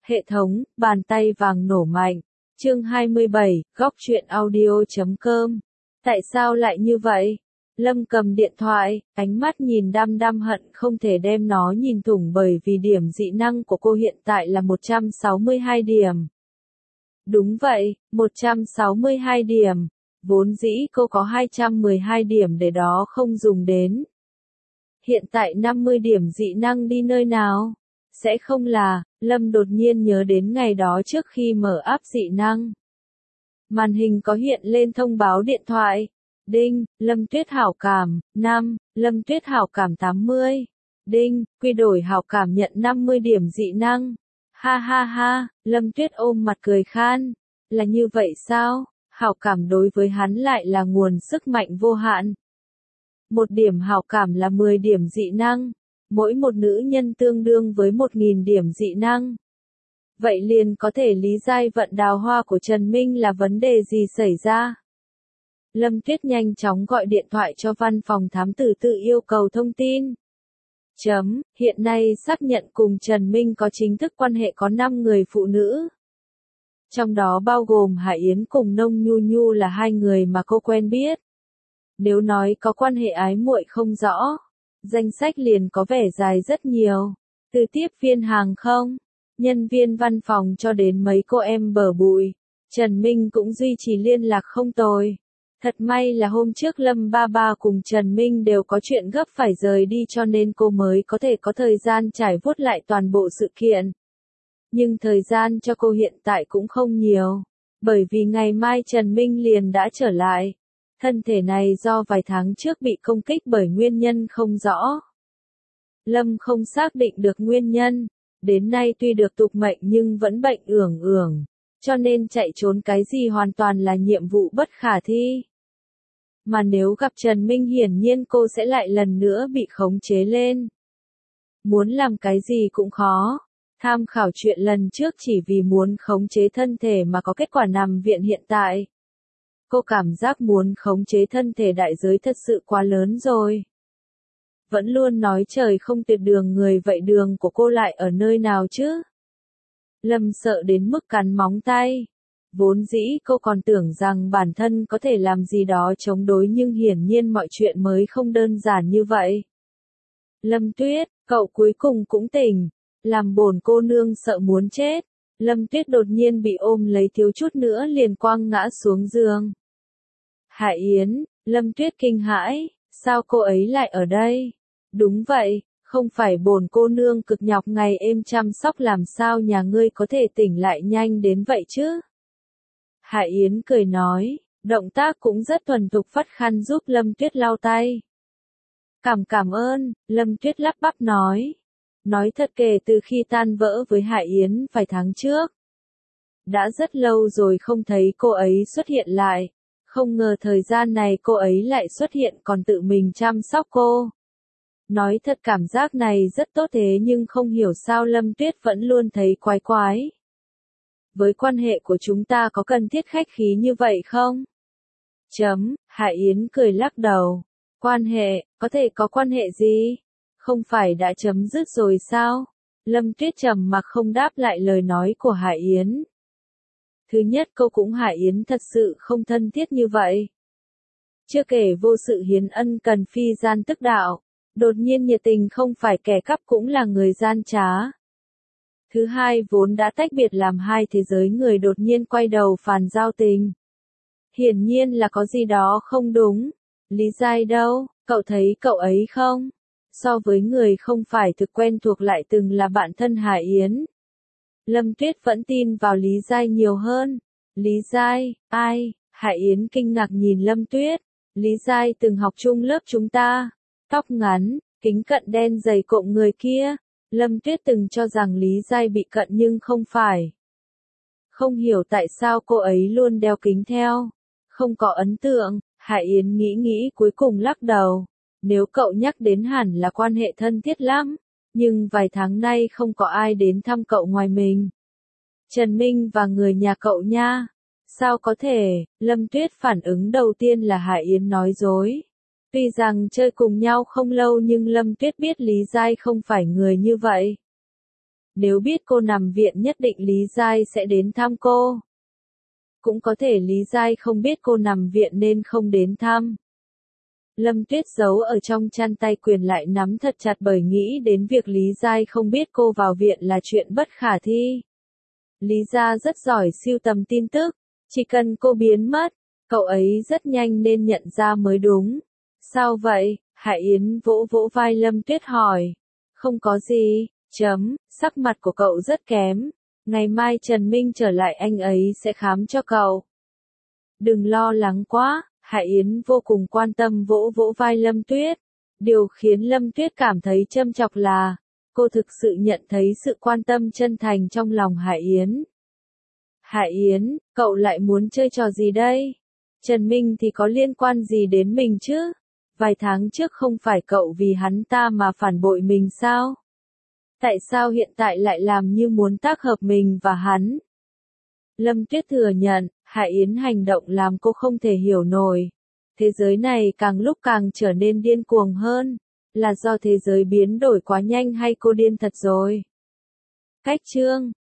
Hệ thống, bàn tay vàng nổ mạnh. Chương 27, góc truyện audio.com. Tại sao lại như vậy? Lâm cầm điện thoại, ánh mắt nhìn đăm đăm hận không thể đem nó nhìn thủng bởi vì điểm dị năng của cô hiện tại là 162 điểm. Đúng vậy, 162 điểm. Vốn dĩ cô có 212 điểm để đó không dùng đến. Hiện tại 50 điểm dị năng đi nơi nào? Sẽ không là, Lâm đột nhiên nhớ đến ngày đó trước khi mở app dị năng. Màn hình có hiện lên thông báo điện thoại. Đinh, Lâm Tuyết hảo cảm, 5, Lâm Tuyết hảo cảm 80. Đinh, quy đổi hảo cảm nhận 50 điểm dị năng. Ha ha ha, Lâm Tuyết ôm mặt cười khan. Là như vậy sao? Hảo cảm đối với hắn lại là nguồn sức mạnh vô hạn. Một điểm hảo cảm là 10 điểm dị năng. Mỗi một nữ nhân tương đương với 1.000 điểm dị năng. Vậy liền có thể lý giải vận đào hoa của Trần Minh là vấn đề gì xảy ra. Lâm Tuyết nhanh chóng gọi điện thoại cho văn phòng thám tử tự yêu cầu thông tin. Hiện nay xác nhận cùng Trần Minh có chính thức quan hệ có 5 người phụ nữ. Trong đó bao gồm Hải Yến cùng Nông Nhu Nhu là 2 người mà cô quen biết. Nếu nói có quan hệ ái muội không rõ, danh sách liền có vẻ dài rất nhiều. Từ tiếp viên hàng không, nhân viên văn phòng cho đến mấy cô em bờ bụi, Trần Minh cũng duy trì liên lạc không tồi. Thật may là hôm trước Lâm Ba Ba cùng Trần Minh đều có chuyện gấp phải rời đi cho nên cô mới có thể có thời gian trải vuốt lại toàn bộ sự kiện. Nhưng thời gian cho cô hiện tại cũng không nhiều, bởi vì ngày mai Trần Minh liền đã trở lại. Thân thể này do vài tháng trước bị công kích bởi nguyên nhân không rõ. Lâm không xác định được nguyên nhân, đến nay tuy được tục mệnh nhưng vẫn bệnh ưởng, cho nên chạy trốn cái gì hoàn toàn là nhiệm vụ bất khả thi. Mà nếu gặp Trần Minh hiển nhiên cô sẽ lại lần nữa bị khống chế lên. Muốn làm cái gì cũng khó. Tham khảo chuyện lần trước chỉ vì muốn khống chế thân thể mà có kết quả nằm viện hiện tại. Cô cảm giác muốn khống chế thân thể đại giới thật sự quá lớn rồi. Vẫn luôn nói trời không tuyệt đường người vậy đường của cô lại ở nơi nào chứ? Lâm sợ đến mức cắn móng tay. Vốn dĩ cô còn tưởng rằng bản thân có thể làm gì đó chống đối nhưng hiển nhiên mọi chuyện mới không đơn giản như vậy. Lâm Tuyết, cậu cuối cùng cũng tỉnh. Làm bổn cô nương sợ muốn chết. Lâm Tuyết đột nhiên bị ôm lấy thiếu chút nữa liền quăng ngã xuống giường. Hải Yến, Lâm Tuyết kinh hãi, sao cô ấy lại ở đây? Đúng vậy, không phải bổn cô nương cực nhọc ngày êm chăm sóc làm sao nhà ngươi có thể tỉnh lại nhanh đến vậy chứ? Hải Yến cười nói, động tác cũng rất thuần thục vắt khăn giúp Lâm Tuyết lau tay. Cảm ơn, Lâm Tuyết lắp bắp nói. Nói thật kể từ khi tan vỡ với Hải Yến vài tháng trước. Đã rất lâu rồi không thấy cô ấy xuất hiện lại. Không ngờ thời gian này cô ấy lại xuất hiện còn tự mình chăm sóc cô. Nói thật cảm giác này rất tốt thế nhưng không hiểu sao Lâm Tuyết vẫn luôn thấy quái quái. Với quan hệ của chúng ta có cần thiết khách khí như vậy không? Hải Yến cười lắc đầu. Quan hệ, có thể có quan hệ gì? Không phải đã chấm dứt rồi sao? Lâm Tuyết trầm mặc không đáp lại lời nói của Hải Yến. Thứ nhất cô cũng Hải Yến thật sự không thân thiết như vậy. Chưa kể vô sự hiến ân cần phi gian tức đạo. Đột nhiên nhiệt tình không phải kẻ cắp cũng là người gian trá. Thứ hai vốn đã tách biệt làm hai thế giới người đột nhiên quay đầu phàn giao tình. Hiển nhiên là có gì đó không đúng. Lý Giai đâu, cậu thấy cậu ấy không? So với người không phải thực quen thuộc lại từng là bạn thân Hải Yến. Lâm Tuyết vẫn tin vào Lý Giai nhiều hơn. Lý Giai, ai? Hải Yến kinh ngạc nhìn Lâm Tuyết. Lý Giai từng học chung lớp chúng ta. Tóc ngắn, kính cận đen dày cộm người kia. Lâm Tuyết từng cho rằng Lý Giai bị cận nhưng không phải. Không hiểu tại sao cô ấy luôn đeo kính theo. Không có ấn tượng, Hải Yến nghĩ cuối cùng lắc đầu. Nếu cậu nhắc đến hẳn là quan hệ thân thiết lắm, nhưng vài tháng nay không có ai đến thăm cậu ngoài mình. Trần Minh và người nhà cậu nha. Sao có thể? Lâm Tuyết phản ứng đầu tiên là Hải Yến nói dối. Tuy rằng chơi cùng nhau không lâu nhưng Lâm Tuyết biết Lý Giai không phải người như vậy. Nếu biết cô nằm viện nhất định Lý Giai sẽ đến thăm cô. Cũng có thể Lý Giai không biết cô nằm viện nên không đến thăm. Lâm Tuyết giấu ở trong chăn tay quyền lại nắm thật chặt bởi nghĩ đến việc Lý Giai không biết cô vào viện là chuyện bất khả thi. Lý Gia rất giỏi sưu tầm tin tức, chỉ cần cô biến mất, cậu ấy rất nhanh nên nhận ra mới đúng. Sao vậy? Hải Yến vỗ vỗ vai Lâm Tuyết hỏi. Không có gì, sắc mặt của cậu rất kém. Ngày mai Trần Minh trở lại anh ấy sẽ khám cho cậu. Đừng lo lắng quá, Hải Yến vô cùng quan tâm vỗ vỗ vai Lâm Tuyết. Điều khiến Lâm Tuyết cảm thấy châm chọc là, cô thực sự nhận thấy sự quan tâm chân thành trong lòng Hải Yến. Hải Yến, cậu lại muốn chơi trò gì đây? Trần Minh thì có liên quan gì đến mình chứ? Vài tháng trước không phải cậu vì hắn ta mà phản bội mình sao? Tại sao hiện tại lại làm như muốn tác hợp mình và hắn? Lâm Tuyết thừa nhận, Hải Yến hành động làm cô không thể hiểu nổi. Thế giới này càng lúc càng trở nên điên cuồng hơn. Là do thế giới biến đổi quá nhanh hay cô điên thật rồi? Cách chương